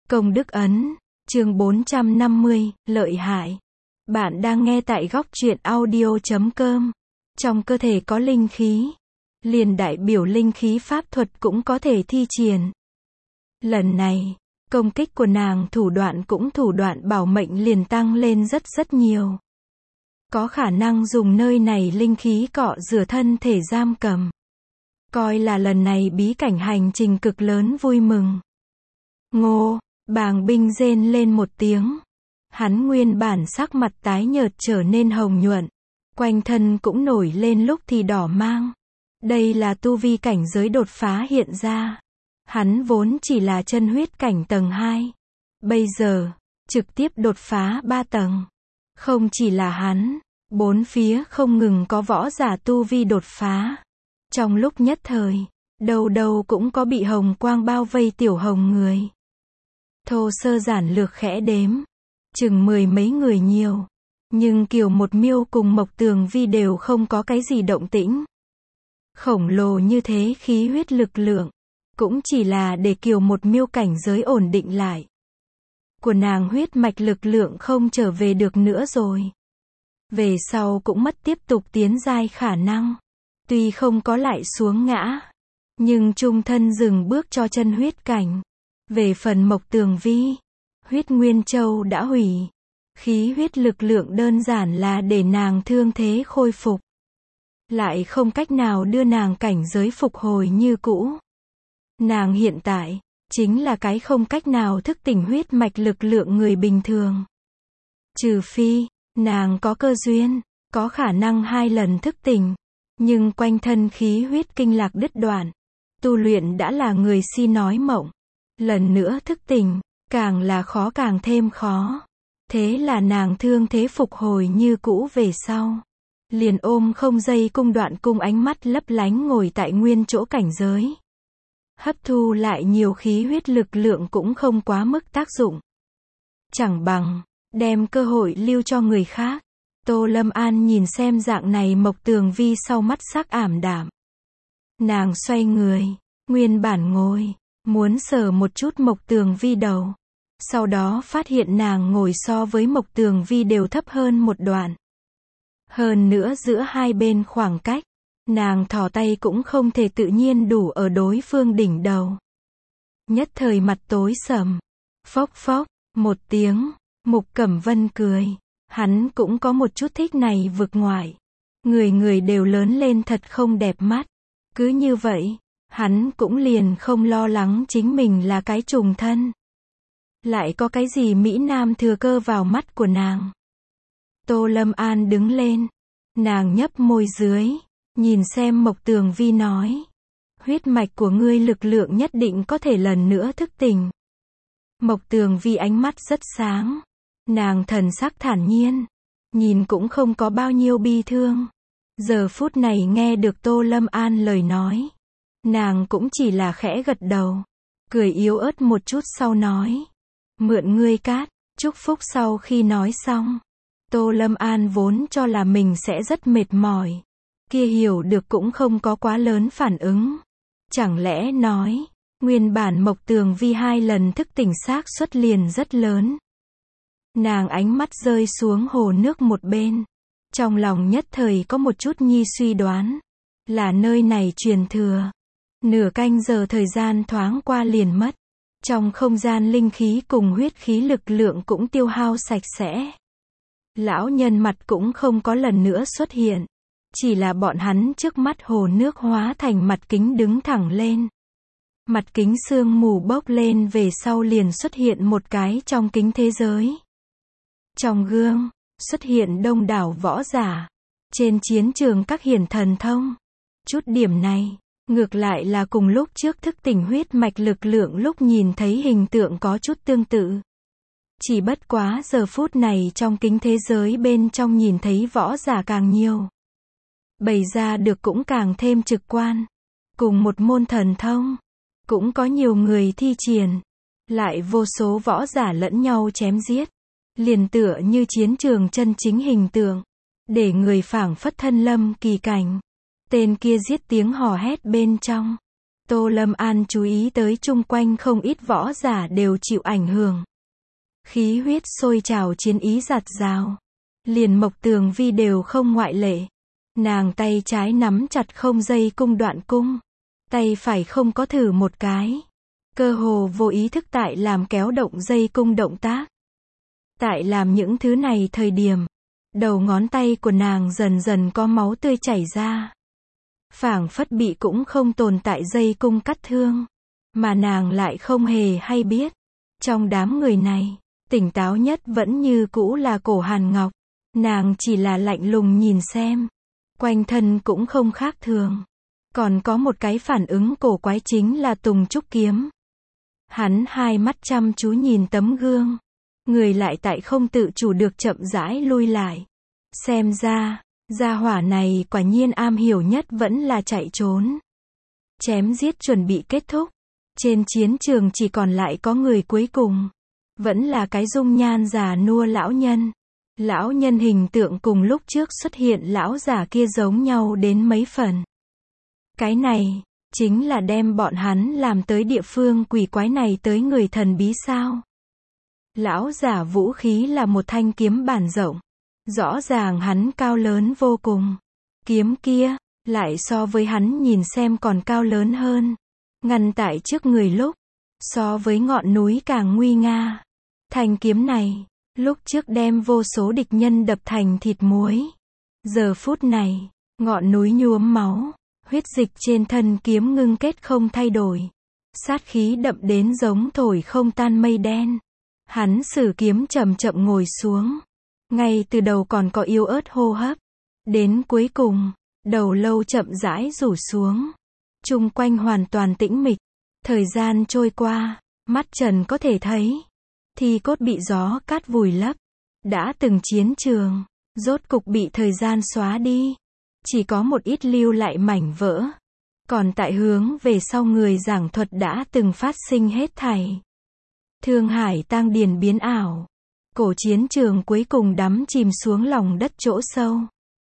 Công đức ấn, chương 450, lợi hại. Bạn đang nghe tại góc truyện audio.com. Trong cơ thể có linh khí, liền đại biểu linh khí pháp thuật cũng có thể thi triển. Lần này, công kích của nàng thủ đoạn bảo mệnh liền tăng lên rất nhiều. Có khả năng dùng nơi này linh khí cọ rửa thân thể giam cầm. Coi là lần này bí cảnh hành trình cực lớn vui mừng. Ngô, Bàng Binh rên lên một tiếng. Hắn nguyên bản sắc mặt tái nhợt trở nên hồng nhuận. Quanh thân cũng nổi lên lúc thì đỏ mang. Đây là tu vi cảnh giới đột phá hiện ra. Hắn vốn chỉ là chân huyết cảnh tầng 2. Bây giờ, trực tiếp đột phá 3 tầng. Không chỉ là hắn, bốn phía không ngừng có võ giả tu vi đột phá. Trong lúc nhất thời, đâu đâu cũng có bị hồng quang bao vây tiểu hồng người. Thô sơ giản lược khẽ đếm, chừng 10 mấy người nhiều. Nhưng Kiều Một Miêu cùng Mộc Tường Vi đều không có cái gì động tĩnh. Khổng lồ như thế khí huyết lực lượng, cũng chỉ là để Kiều Một Miêu cảnh giới ổn định lại. Của nàng huyết mạch lực lượng không trở về được nữa rồi. Về sau cũng mất tiếp tục tiến giai khả năng. Tuy không có lại xuống ngã, nhưng trung thân dừng bước cho chân huyết cảnh. Về phần Mộc Tường Vi, huyết nguyên châu đã hủy. Khí huyết lực lượng đơn giản là để nàng thương thế khôi phục. Lại không cách nào đưa nàng cảnh giới phục hồi như cũ. Nàng hiện tại, chính là cái không cách nào thức tỉnh huyết mạch lực lượng người bình thường. Trừ phi, nàng có cơ duyên, có khả năng 2 lần thức tỉnh. Nhưng quanh thân khí huyết kinh lạc đứt đoạn. Tu luyện đã là người si nói mộng. Lần nữa thức tỉnh, càng là khó càng thêm khó. Thế là nàng thương thế phục hồi như cũ về sau. Liền ôm không dây cung đoạn cung ánh mắt lấp lánh ngồi tại nguyên chỗ cảnh giới. Hấp thu lại nhiều khí huyết lực lượng cũng không quá mức tác dụng. Chẳng bằng, đem cơ hội lưu cho người khác. Tô Lâm An nhìn xem dạng này Mộc Tường Vi sau mắt sắc ảm đạm. Nàng xoay người, nguyên bản ngồi, muốn sờ một chút Mộc Tường Vi đầu. Sau đó phát hiện nàng ngồi so với Mộc Tường Vi đều thấp hơn một đoạn. Hơn nữa giữa hai bên khoảng cách, nàng thò tay cũng không thể tự nhiên đủ ở đối phương đỉnh đầu. Nhất thời mặt tối sầm. Phốc phốc, một tiếng, Mục Cẩm Vân cười. Hắn cũng có một chút thích này vực ngoại. Người đều lớn lên thật không đẹp mắt. Cứ như vậy, hắn cũng liền không lo lắng chính mình là cái trùng thân. Lại có cái gì Mỹ Nam thừa cơ vào mắt của nàng. Tô Lâm An đứng lên. Nàng nhấp môi dưới, nhìn xem Mộc Tường Vi nói. Huyết mạch của ngươi lực lượng nhất định có thể lần nữa thức tỉnh. Mộc Tường Vi ánh mắt rất sáng. Nàng thần sắc thản nhiên, nhìn cũng không có bao nhiêu bi thương. Giờ phút này nghe được Tô Lâm An lời nói, nàng cũng chỉ là khẽ gật đầu, cười yếu ớt một chút sau nói. Mượn ngươi cát, chúc phúc. Sau khi nói xong, Tô Lâm An vốn cho là mình sẽ rất mệt mỏi. Kia hiểu được cũng không có quá lớn phản ứng. Chẳng lẽ nói, nguyên bản Mộc Tường Vi 2 lần thức tỉnh xác suất liền rất lớn. Nàng ánh mắt rơi xuống hồ nước một bên. Trong lòng nhất thời có một chút nhi suy đoán. Là nơi này truyền thừa. Nửa canh giờ thời gian thoáng qua liền mất. Trong không gian linh khí cùng huyết khí lực lượng cũng tiêu hao sạch sẽ. Lão nhân mặt cũng không có lần nữa xuất hiện. Chỉ là bọn hắn trước mắt hồ nước hóa thành mặt kính đứng thẳng lên. Mặt kính sương mù bốc lên về sau liền xuất hiện một cái trong kính thế giới. Trong gương, xuất hiện đông đảo võ giả. Trên chiến trường các hiển thần thông. Chút điểm này, ngược lại là cùng lúc trước thức tỉnh huyết mạch lực lượng lúc nhìn thấy hình tượng có chút tương tự. Chỉ bất quá giờ phút này trong kính thế giới bên trong nhìn thấy võ giả càng nhiều. Bày ra được cũng càng thêm trực quan. Cùng một môn thần thông, cũng có nhiều người thi triển. Lại vô số võ giả lẫn nhau chém giết. Liền tựa như chiến trường chân chính hình tượng. Để người phảng phất thân lâm kỳ cảnh. Tên kia giết tiếng hò hét bên trong. Tô Lâm An chú ý tới chung quanh không ít võ giả đều chịu ảnh hưởng. Khí huyết sôi trào, chiến ý giạt rào. Liền Mộc Tường Vi đều không ngoại lệ. Nàng tay trái nắm chặt không dây cung đoạn cung. Tay phải không có thử một cái. Cơ hồ vô ý thức tại làm kéo động dây cung động tác. Tại làm những thứ này thời điểm, đầu ngón tay của nàng dần dần có máu tươi chảy ra. Phảng phất bị cũng không tồn tại dây cung cắt thương. Mà nàng lại không hề hay biết. Trong đám người này, tỉnh táo nhất vẫn như cũ là Cổ Hàn Ngọc. Nàng chỉ là lạnh lùng nhìn xem. Quanh thân cũng không khác thường. Còn có một cái phản ứng cổ quái chính là Tùng Trúc Kiếm. Hắn hai mắt chăm chú nhìn tấm gương. Người lại tại không tự chủ được chậm rãi lui lại. Xem ra, gia hỏa này quả nhiên am hiểu nhất vẫn là chạy trốn. Chém giết chuẩn bị kết thúc. Trên chiến trường chỉ còn lại có người cuối cùng. Vẫn là cái dung nhan già nua lão nhân. Lão nhân hình tượng cùng lúc trước xuất hiện lão già kia giống nhau đến mấy phần. Cái này, chính là đem bọn hắn làm tới địa phương quỷ quái này tới người thần bí sao. Lão già vũ khí là một thanh kiếm bản rộng. Rõ ràng hắn cao lớn vô cùng. Kiếm kia, lại so với hắn nhìn xem còn cao lớn hơn. Ngăn tại trước người lúc, so với ngọn núi càng nguy nga. Thanh kiếm này, lúc trước đem vô số địch nhân đập thành thịt muối. Giờ phút này, ngọn núi nhuốm máu, huyết dịch trên thân kiếm ngưng kết không thay đổi. Sát khí đậm đến giống thổi không tan mây đen. Hắn sử kiếm chậm chậm ngồi xuống. Ngay từ đầu còn có yếu ớt hô hấp. Đến cuối cùng, đầu lâu chậm rãi rủ xuống. Chung quanh hoàn toàn tĩnh mịch. Thời gian trôi qua, mắt trần có thể thấy. Thi cốt bị gió cát vùi lấp. Đã từng chiến trường, rốt cục bị thời gian xóa đi. Chỉ có một ít lưu lại mảnh vỡ. Còn tại hướng về sau người giảng thuật đã từng phát sinh hết thảy. Thương Hải tang điền biến ảo. Cổ chiến trường cuối cùng đắm chìm xuống lòng đất chỗ sâu.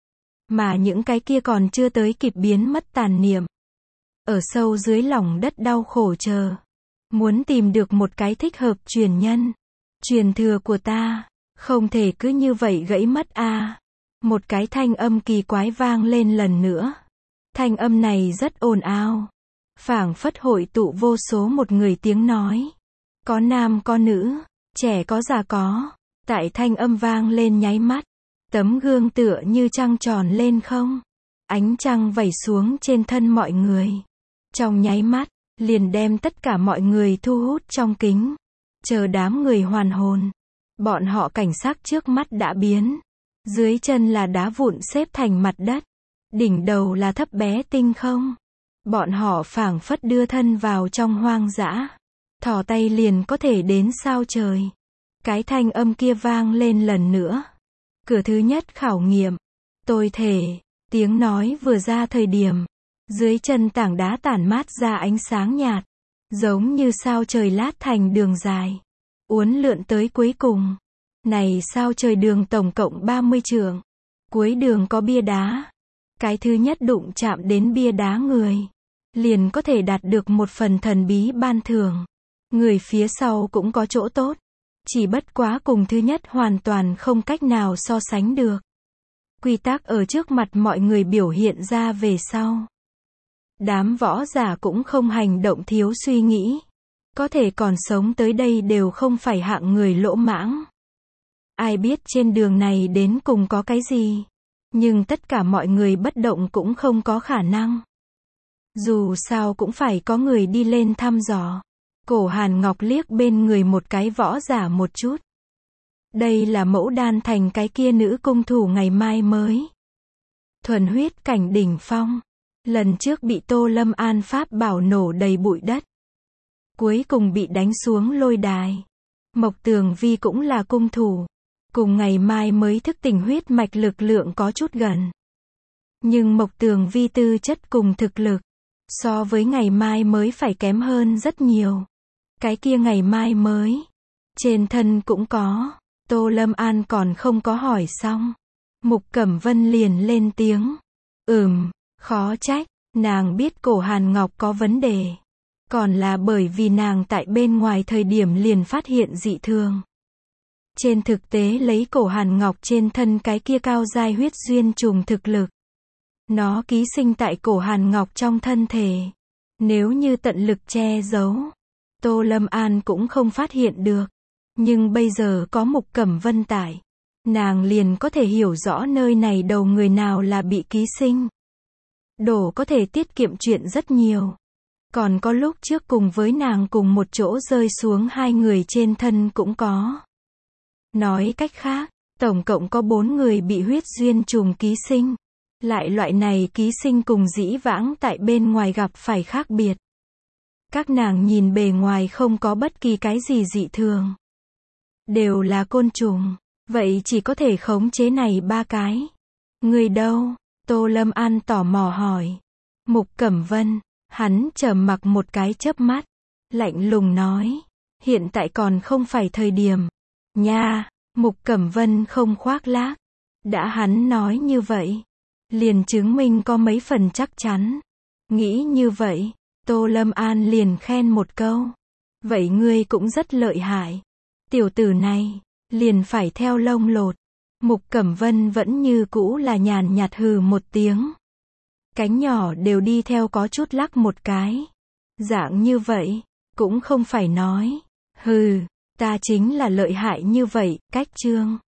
Mà những cái kia còn chưa tới kịp biến mất tàn niệm. Ở sâu dưới lòng đất đau khổ chờ. Muốn tìm được một cái thích hợp truyền nhân. Truyền thừa của ta, không thể cứ như vậy gãy mất a. Một cái thanh âm kỳ quái vang lên lần nữa. Thanh âm này rất ồn ào. Phảng phất hội tụ vô số một người tiếng nói. Có nam có nữ, trẻ có già có. Tại thanh âm vang lên nháy mắt. Tấm gương tựa như trăng tròn lên không. Ánh trăng vẩy xuống trên thân mọi người. Trong nháy mắt, liền đem tất cả mọi người thu hút trong kính. Chờ đám người hoàn hồn. Bọn họ cảnh sắc trước mắt đã biến. Dưới chân là đá vụn xếp thành mặt đất. Đỉnh đầu là thấp bé tinh không. Bọn họ phảng phất đưa thân vào trong hoang dã. Thò tay liền có thể đến sao trời. Cái thanh âm kia vang lên lần nữa. Cửa thứ nhất khảo nghiệm. Tôi thể. Tiếng nói vừa ra thời điểm. Dưới chân tảng đá tản mát ra ánh sáng nhạt. Giống như sao trời lát thành đường dài. Uốn lượn tới cuối cùng. Này sao trời đường tổng cộng 30 trượng. Cuối đường có bia đá. Cái thứ nhất đụng chạm đến bia đá người. Liền có thể đạt được một phần thần bí ban thưởng. Người phía sau cũng có chỗ tốt. Chỉ bất quá cùng thứ nhất hoàn toàn không cách nào so sánh được. Quy tắc ở trước mặt mọi người biểu hiện ra về sau. Đám võ giả cũng không hành động thiếu suy nghĩ. Có thể còn sống tới đây đều không phải hạng người lỗ mãng. Ai biết trên đường này đến cùng có cái gì. Nhưng tất cả mọi người bất động cũng không có khả năng. Dù sao cũng phải có người đi lên thăm dò. Cổ Hàn Ngọc liếc bên người một cái võ giả một chút. Đây là Mẫu Đan Thành cái kia nữ cung thủ ngày mai mới. Thuần huyết cảnh đỉnh phong. Lần trước bị Tô Lâm An pháp bảo nổ đầy bụi đất. Cuối cùng bị đánh xuống lôi đài. Mộc Tường Vi cũng là cung thủ. Cùng ngày mai mới thức tỉnh huyết mạch lực lượng có chút gần. Nhưng Mộc Tường Vi tư chất cùng thực lực. So với ngày mai mới phải kém hơn rất nhiều. Cái kia ngày mai mới. Trên thân cũng có. Tô Lâm An còn không có hỏi xong. Mục Cẩm Vân liền lên tiếng. Khó trách. Nàng biết cổ Hàn Ngọc có vấn đề. Còn là bởi vì nàng tại bên ngoài thời điểm liền phát hiện dị thường. Trên thực tế lấy cổ Hàn Ngọc trên thân cái kia cao giai huyết duyên trùng thực lực. Nó ký sinh tại cổ Hàn Ngọc trong thân thể. Nếu như tận lực che giấu, Tô Lâm An cũng không phát hiện được. Nhưng bây giờ có Mục Cẩm Vân tại, nàng liền có thể hiểu rõ nơi này đầu người nào là bị ký sinh. Đổ có thể tiết kiệm chuyện rất nhiều. Còn có lúc trước cùng với nàng cùng một chỗ rơi xuống 2 người trên thân cũng có. Nói cách khác, tổng cộng có 4 người bị huyết duyên trùng ký sinh. Lại loại này ký sinh cùng dĩ vãng tại bên ngoài gặp phải khác biệt. Các nàng nhìn bề ngoài không có bất kỳ cái gì dị thường. Đều là côn trùng. Vậy chỉ có thể khống chế này 3 cái. Người đâu? Tô Lâm An tò mò hỏi. Mục Cẩm Vân. Hắn trầm mặc một cái chớp mắt. Lạnh lùng nói. Hiện tại còn không phải thời điểm. Nha. Mục Cẩm Vân không khoác lác. Đã hắn nói như vậy, liền chứng minh có mấy phần chắc chắn. Nghĩ như vậy, Tô Lâm An liền khen một câu. Vậy ngươi cũng rất lợi hại. Tiểu tử này, liền phải theo lông lột. Mục Cẩm Vân vẫn như cũ là nhàn nhạt hừ một tiếng. Cánh nhỏ đều đi theo có chút lắc một cái. Dạng như vậy, cũng không phải nói. Hừ, ta chính là lợi hại như vậy, cách chương.